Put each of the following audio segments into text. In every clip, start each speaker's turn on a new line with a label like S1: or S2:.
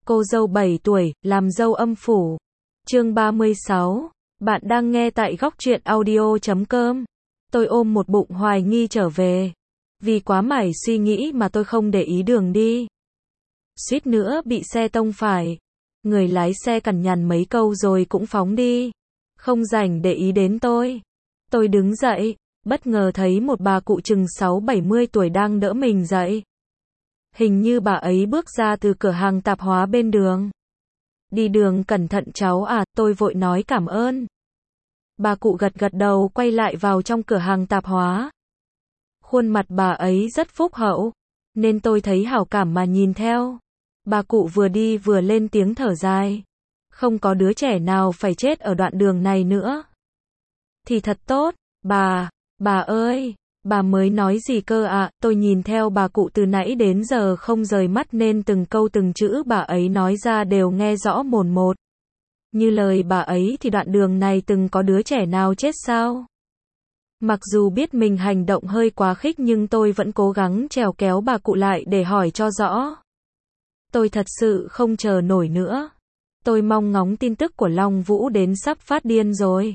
S1: Cô dâu 7 tuổi, làm dâu âm phủ. Chương 36. Bạn đang nghe tại góc truyện audio.com. Tôi ôm một bụng hoài nghi trở về. Vì quá mải suy nghĩ mà tôi không để ý đường đi. Suýt nữa bị xe tông phải. Người lái xe cằn nhằn mấy câu rồi cũng phóng đi. Không rảnh để ý đến tôi. Tôi đứng dậy, bất ngờ thấy một bà cụ chừng 60-70 tuổi đang đỡ mình dậy. Hình như bà ấy bước ra từ cửa hàng tạp hóa bên đường. Đi đường cẩn thận cháu à, tôi vội nói cảm ơn. Bà cụ gật gật đầu quay lại vào trong cửa hàng tạp hóa. Khuôn mặt bà ấy rất phúc hậu, nên tôi thấy hảo cảm mà nhìn theo. Bà cụ vừa đi vừa lên tiếng thở dài. Không có đứa trẻ nào phải chết ở đoạn đường này nữa. Thì thật tốt, bà ơi. Bà mới nói gì cơ ạ? Tôi nhìn theo bà cụ từ nãy đến giờ không rời mắt nên từng câu từng chữ bà ấy nói ra đều nghe rõ mồn một. Như lời bà ấy thì đoạn đường này từng có đứa trẻ nào chết sao? Mặc dù biết mình hành động hơi quá khích nhưng tôi vẫn cố gắng trèo kéo bà cụ lại để hỏi cho rõ. Tôi thật sự không chờ nổi nữa. Tôi mong ngóng tin tức của Long Vũ đến sắp phát điên rồi.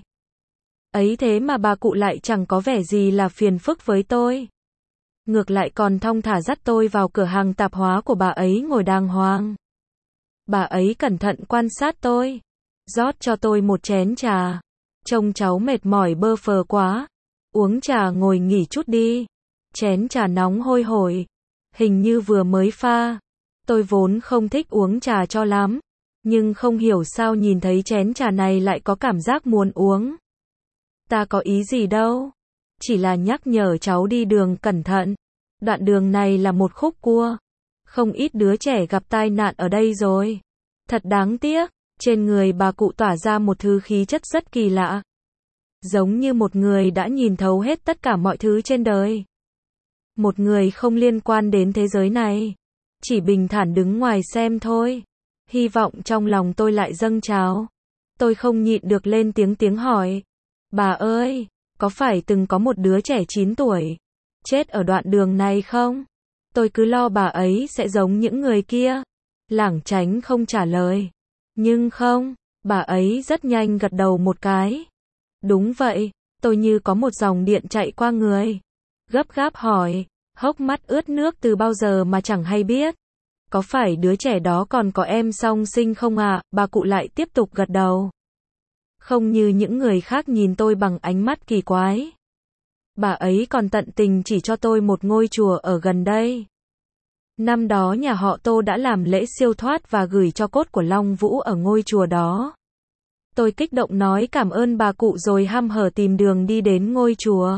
S1: Ấy thế mà bà cụ lại chẳng có vẻ gì là phiền phức với tôi. Ngược lại còn thong thả dắt tôi vào cửa hàng tạp hóa của bà ấy ngồi đàng hoàng. Bà ấy cẩn thận quan sát tôi. Rót cho tôi một chén trà. Trông cháu mệt mỏi bơ phờ quá. Uống trà ngồi nghỉ chút đi. Chén trà nóng hôi hổi. Hình như vừa mới pha. Tôi vốn không thích uống trà cho lắm. Nhưng không hiểu sao nhìn thấy chén trà này lại có cảm giác muốn uống. Ta có ý gì đâu. Chỉ là nhắc nhở cháu đi đường cẩn thận. Đoạn đường này là một khúc cua. Không ít đứa trẻ gặp tai nạn ở đây rồi. Thật đáng tiếc. Trên người bà cụ tỏa ra một thứ khí chất rất kỳ lạ. Giống như một người đã nhìn thấu hết tất cả mọi thứ trên đời. Một người không liên quan đến thế giới này. Chỉ bình thản đứng ngoài xem thôi. Hy vọng trong lòng tôi lại dâng trào. Tôi không nhịn được lên tiếng hỏi. Bà ơi, có phải từng có một đứa trẻ 9 tuổi chết ở đoạn đường này không? Tôi cứ lo bà ấy sẽ giống những người kia. Lảng tránh không trả lời. Nhưng không, bà ấy rất nhanh gật đầu một cái. Đúng vậy, tôi như có một dòng điện chạy qua người. Gấp gáp hỏi, hốc mắt ướt nước từ bao giờ mà chẳng hay biết. Có phải đứa trẻ đó còn có em song sinh không ạ? Bà cụ lại tiếp tục gật đầu. Không như những người khác nhìn tôi bằng ánh mắt kỳ quái. Bà ấy còn tận tình chỉ cho tôi một ngôi chùa ở gần đây. Năm đó nhà họ Tô đã làm lễ siêu thoát và gửi cho cốt của Long Vũ ở ngôi chùa đó. Tôi kích động nói cảm ơn bà cụ rồi hăm hở tìm đường đi đến ngôi chùa.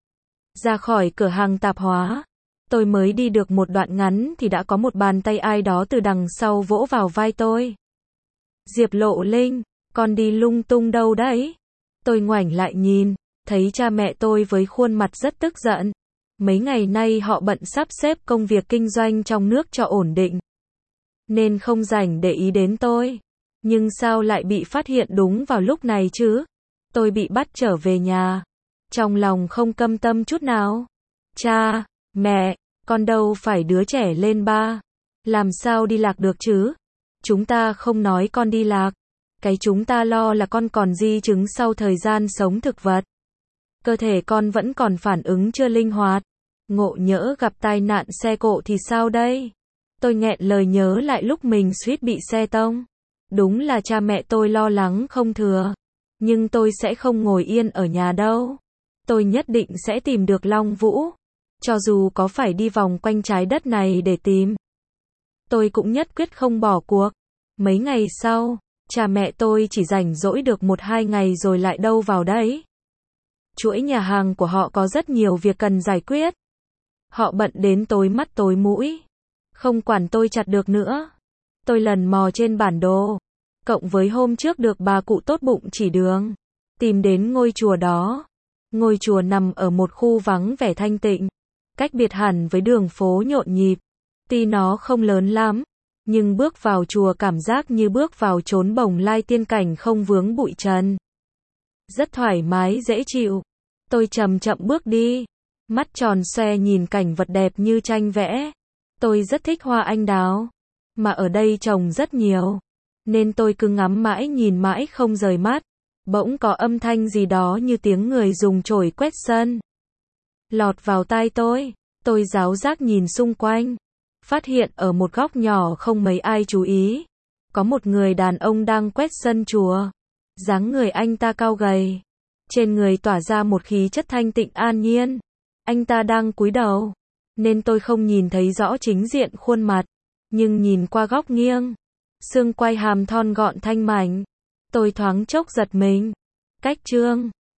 S1: Ra khỏi cửa hàng tạp hóa. Tôi mới đi được một đoạn ngắn thì đã có một bàn tay ai đó từ đằng sau vỗ vào vai tôi. Diệp Lộ Linh, con đi lung tung đâu đấy? Tôi ngoảnh lại nhìn, thấy cha mẹ tôi với khuôn mặt rất tức giận. Mấy ngày nay họ bận sắp xếp công việc kinh doanh trong nước cho ổn định. Nên không rảnh để ý đến tôi. Nhưng sao lại bị phát hiện đúng vào lúc này chứ? Tôi bị bắt trở về nhà. Trong lòng không căm tâm chút nào. Cha, mẹ, con đâu phải đứa trẻ lên 3. Làm sao đi lạc được chứ? Chúng ta không nói con đi lạc. Cái chúng ta lo là con còn di chứng sau thời gian sống thực vật. Cơ thể con vẫn còn phản ứng chưa linh hoạt. Ngộ nhỡ gặp tai nạn xe cộ thì sao đây? Tôi nghẹn lời nhớ lại lúc mình suýt bị xe tông. Đúng là cha mẹ tôi lo lắng không thừa. Nhưng tôi sẽ không ngồi yên ở nhà đâu. Tôi nhất định sẽ tìm được Long Vũ. Cho dù có phải đi vòng quanh trái đất này để tìm. Tôi cũng nhất quyết không bỏ cuộc. Mấy ngày sau, cha mẹ tôi chỉ rảnh rỗi được 1-2 ngày rồi lại đâu vào đấy. Chuỗi nhà hàng của họ có rất nhiều việc cần giải quyết. Họ bận đến tối mắt tối mũi. Không quản tôi chặt được nữa. Tôi lần mò trên bản đồ. Cộng với hôm trước được bà cụ tốt bụng chỉ đường. Tìm đến ngôi chùa đó. Ngôi chùa nằm ở một khu vắng vẻ thanh tịnh. Cách biệt hẳn với đường phố nhộn nhịp. Tuy nó không lớn lắm. Nhưng bước vào chùa cảm giác như bước vào chốn bồng lai tiên cảnh không vướng bụi trần. Rất thoải mái dễ chịu. Tôi chậm chậm bước đi. Mắt tròn xoe nhìn cảnh vật đẹp như tranh vẽ. Tôi rất thích hoa anh đào. mà ở đây trồng rất nhiều. Nên tôi cứ ngắm mãi nhìn mãi không rời mắt. Bỗng có âm thanh gì đó như tiếng người dùng chổi quét sân. Lọt vào tai tôi giáo giác nhìn xung quanh. Phát hiện ở một góc nhỏ không mấy ai chú ý. Có một người đàn ông đang quét sân chùa. Dáng người anh ta cao gầy. Trên người tỏa ra một khí chất thanh tịnh an nhiên. Anh ta đang cúi đầu. Nên tôi không nhìn thấy rõ chính diện khuôn mặt. Nhưng nhìn qua góc nghiêng. Xương quai hàm thon gọn thanh mảnh. Tôi thoáng chốc giật mình. Cách Trương